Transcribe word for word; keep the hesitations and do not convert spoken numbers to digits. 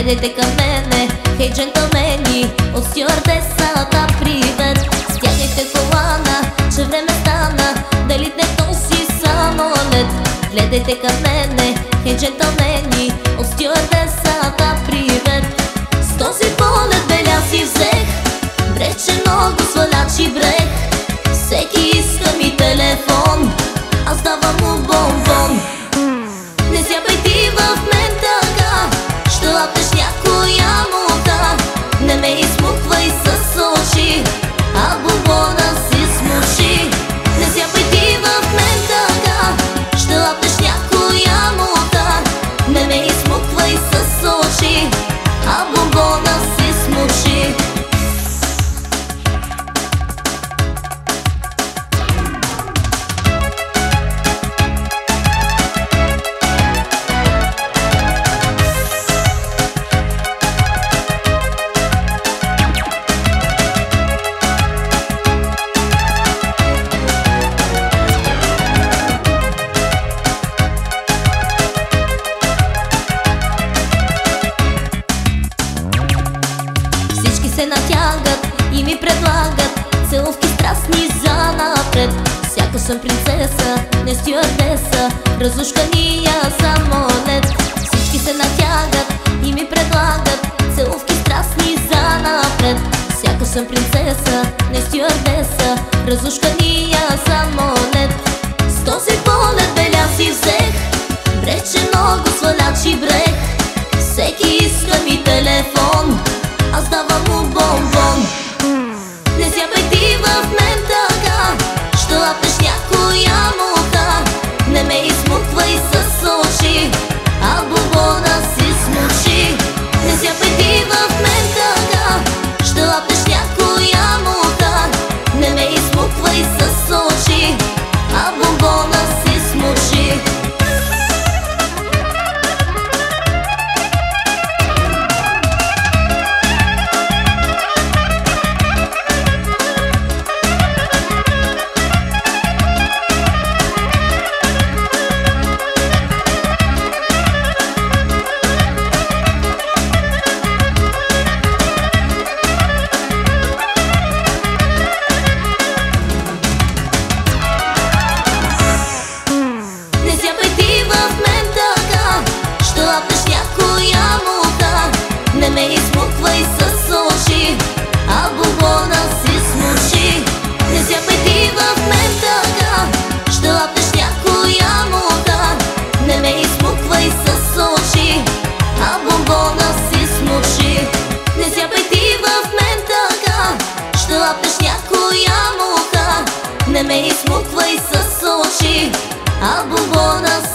гледайте към мене, хей джентълмени, от стюардесата привет. Стягайте колана, че време стана да литне този самолет. Гледайте към мене, хей джентълмени, от стюардесата привет. С този полет беля си взех, брече много свалячи брех. Всеки иска ми телефон, аз давам му бомбон. Не сяпай ти в мен така, ще лапнеш някоя мута. Не ме измуквай с очи, а бубона си смуши. Не сяпай ти в мен така, ще лапнеш някоя мута. Не ме измуквай с очи, а бубона си смуши. Се натягат и ми предлагат целувки страстни за напред. Сякаш съм принцеса, не стюардеса, разушкания самолет. Всички се натягат и ми предлагат целувки страстни за напред. Сякаш съм принцеса, не стюардеса, разушкания самолет. С този полет беля си взех, брече много свалячи брех. Всеки иска ми телефон, аз давам му бомбон. Не сяпай ти в мен така, ще лапнеш някоя мута. Не ме измуквай с очи, а бубона си смучи. Не сяпай ти в мен така, ще лапнеш някоя мута. Не ме измуквай с очи, а бубона си смучи. Не ме измуквай с очи, а бубона си смучи. Не сяпай ти в мен така, ще лапнеш някоя мута. Не ме измуквай с очи, а бубона си смучи. Не сяпай ти в мен така, ще лапнеш някоя мута. Не ме измуквай с очи, а бубона